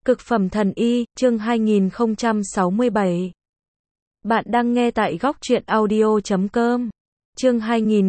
Cực phẩm thần y, chương 2067. Bạn đang nghe tại góc truyện audio.com. Chương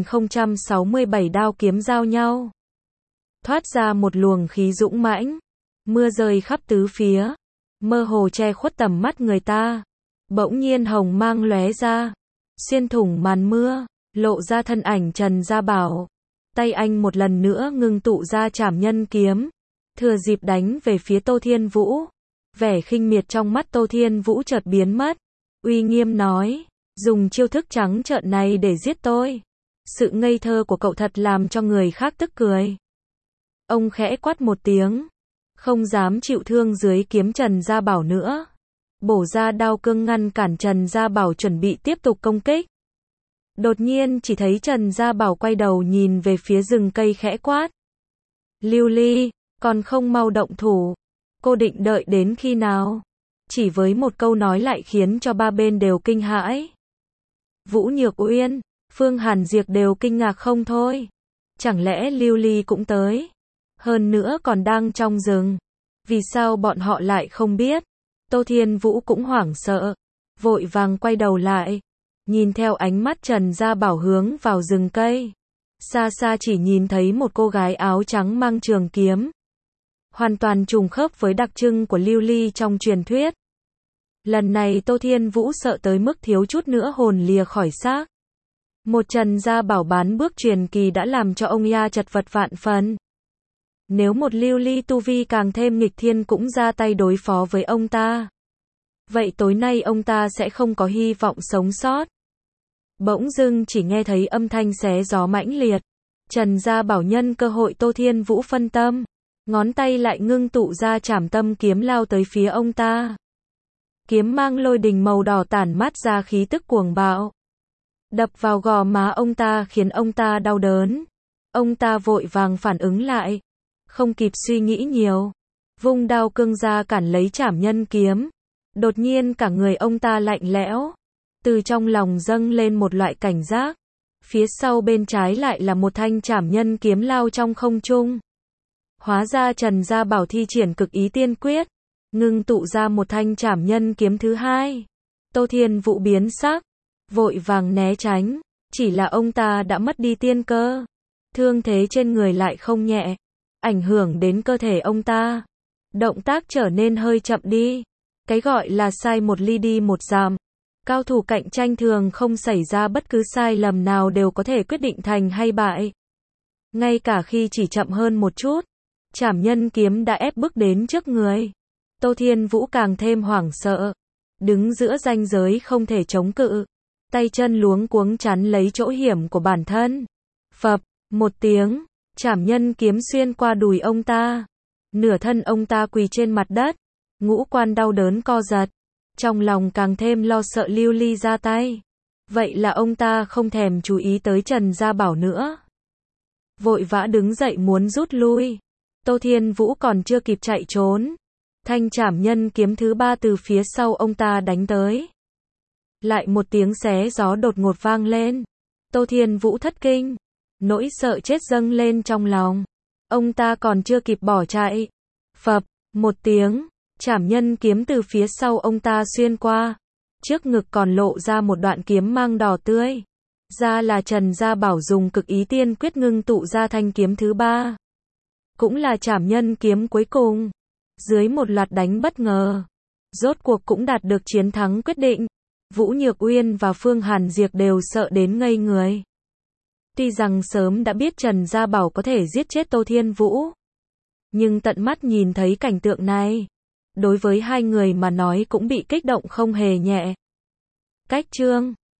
2067 đao kiếm giao nhau. Thoát ra một luồng khí dũng mãnh. Mưa rơi khắp tứ phía. Mơ hồ che khuất tầm mắt người ta. Bỗng nhiên hồng mang lóe ra. Xuyên thủng màn mưa. Lộ ra thân ảnh Trần Gia Bảo. Tay anh một lần nữa ngưng tụ ra trảm nhân kiếm. Thừa dịp đánh về phía Tô Thiên Vũ. Vẻ khinh miệt trong mắt Tô Thiên Vũ chợt biến mất. Uy nghiêm nói, dùng chiêu thức trắng trợn này để giết tôi. Sự ngây thơ của cậu thật làm cho người khác tức cười. Ông khẽ quát một tiếng. Không dám chịu thương dưới kiếm Trần Gia Bảo nữa. Bổ ra đao cương ngăn cản Trần Gia Bảo chuẩn bị tiếp tục công kích. Đột nhiên chỉ thấy Trần Gia Bảo quay đầu nhìn về phía rừng cây khẽ quát. Lưu Ly, còn không mau động thủ. Cô định đợi đến khi nào? Chỉ với một câu nói lại khiến cho ba bên đều kinh hãi. Vũ Nhược Uyên, Phương Hàn Diệp đều kinh ngạc không thôi. Chẳng lẽ Lưu Ly cũng tới? Hơn nữa còn đang trong rừng. Vì sao bọn họ lại không biết? Tô Thiên Vũ cũng hoảng sợ. Vội vàng quay đầu lại. Nhìn theo ánh mắt Trần Gia Bảo hướng vào rừng cây. Xa xa chỉ nhìn thấy một cô gái áo trắng mang trường kiếm. Hoàn toàn trùng khớp với đặc trưng của Lưu Ly trong truyền thuyết. Lần này Tô Thiên Vũ sợ tới mức thiếu chút nữa hồn lìa khỏi xác. Một Trần Gia Bảo bán bước truyền kỳ đã làm cho ông ya chật vật vạn phần. Nếu một Lưu Ly tu vi càng thêm nghịch thiên cũng ra tay đối phó với ông ta. Vậy tối nay ông ta sẽ không có hy vọng sống sót. Bỗng dưng chỉ nghe thấy âm thanh xé gió mãnh liệt. Trần Gia Bảo nhân cơ hội Tô Thiên Vũ phân tâm. Ngón tay lại ngưng tụ ra trảm tâm kiếm lao tới phía ông ta. Kiếm mang lôi đình màu đỏ tản mát ra khí tức cuồng bạo. Đập vào gò má ông ta khiến ông ta đau đớn. Ông ta vội vàng phản ứng lại. Không kịp suy nghĩ nhiều. Vung đao cương ra cản lấy trảm nhân kiếm. Đột nhiên cả người ông ta lạnh lẽo. Từ trong lòng dâng lên một loại cảnh giác. Phía sau bên trái lại là một thanh trảm nhân kiếm lao trong không trung. Hóa ra Trần Gia Bảo thi triển cực ý tiên quyết. Ngưng tụ ra một thanh trảm nhân kiếm thứ hai. Tô Thiên Vũ biến sắc. Vội vàng né tránh. Chỉ là ông ta đã mất đi tiên cơ. Thương thế trên người lại không nhẹ. Ảnh hưởng đến cơ thể ông ta. Động tác trở nên hơi chậm đi. Cái gọi là sai một ly đi một dặm. Cao thủ cạnh tranh thường không xảy ra bất cứ sai lầm nào đều có thể quyết định thành hay bại. Ngay cả khi chỉ chậm hơn một chút. Trảm nhân kiếm đã ép bước đến trước người. Tô Thiên Vũ càng thêm hoảng sợ. Đứng giữa ranh giới không thể chống cự. Tay chân luống cuống chắn lấy chỗ hiểm của bản thân. Phập, một tiếng, trảm nhân kiếm xuyên qua đùi ông ta. Nửa thân ông ta quỳ trên mặt đất. Ngũ quan đau đớn co giật. Trong lòng càng thêm lo sợ Lưu Ly ra tay. Vậy là ông ta không thèm chú ý tới Trần Gia Bảo nữa. Vội vã đứng dậy muốn rút lui. Tô Thiên Vũ còn chưa kịp chạy trốn. Thanh trảm nhân kiếm thứ ba từ phía sau ông ta đánh tới. Lại một tiếng xé gió đột ngột vang lên. Tô Thiên Vũ thất kinh. Nỗi sợ chết dâng lên trong lòng. Ông ta còn chưa kịp bỏ chạy. Phập, một tiếng, trảm nhân kiếm từ phía sau ông ta xuyên qua. Trước ngực còn lộ ra một đoạn kiếm mang đỏ tươi. Ra là Trần Gia Bảo dùng cực ý tiên quyết ngưng tụ ra thanh kiếm thứ ba. Cũng là trảm nhân kiếm cuối cùng. Dưới một loạt đánh bất ngờ. Rốt cuộc cũng đạt được chiến thắng quyết định. Vũ Nhược Uyên và Phương Hàn Diệp đều sợ đến ngây người. Tuy rằng sớm đã biết Trần Gia Bảo có thể giết chết Tô Thiên Vũ. Nhưng tận mắt nhìn thấy cảnh tượng này. Đối với hai người mà nói cũng bị kích động không hề nhẹ. Cách chương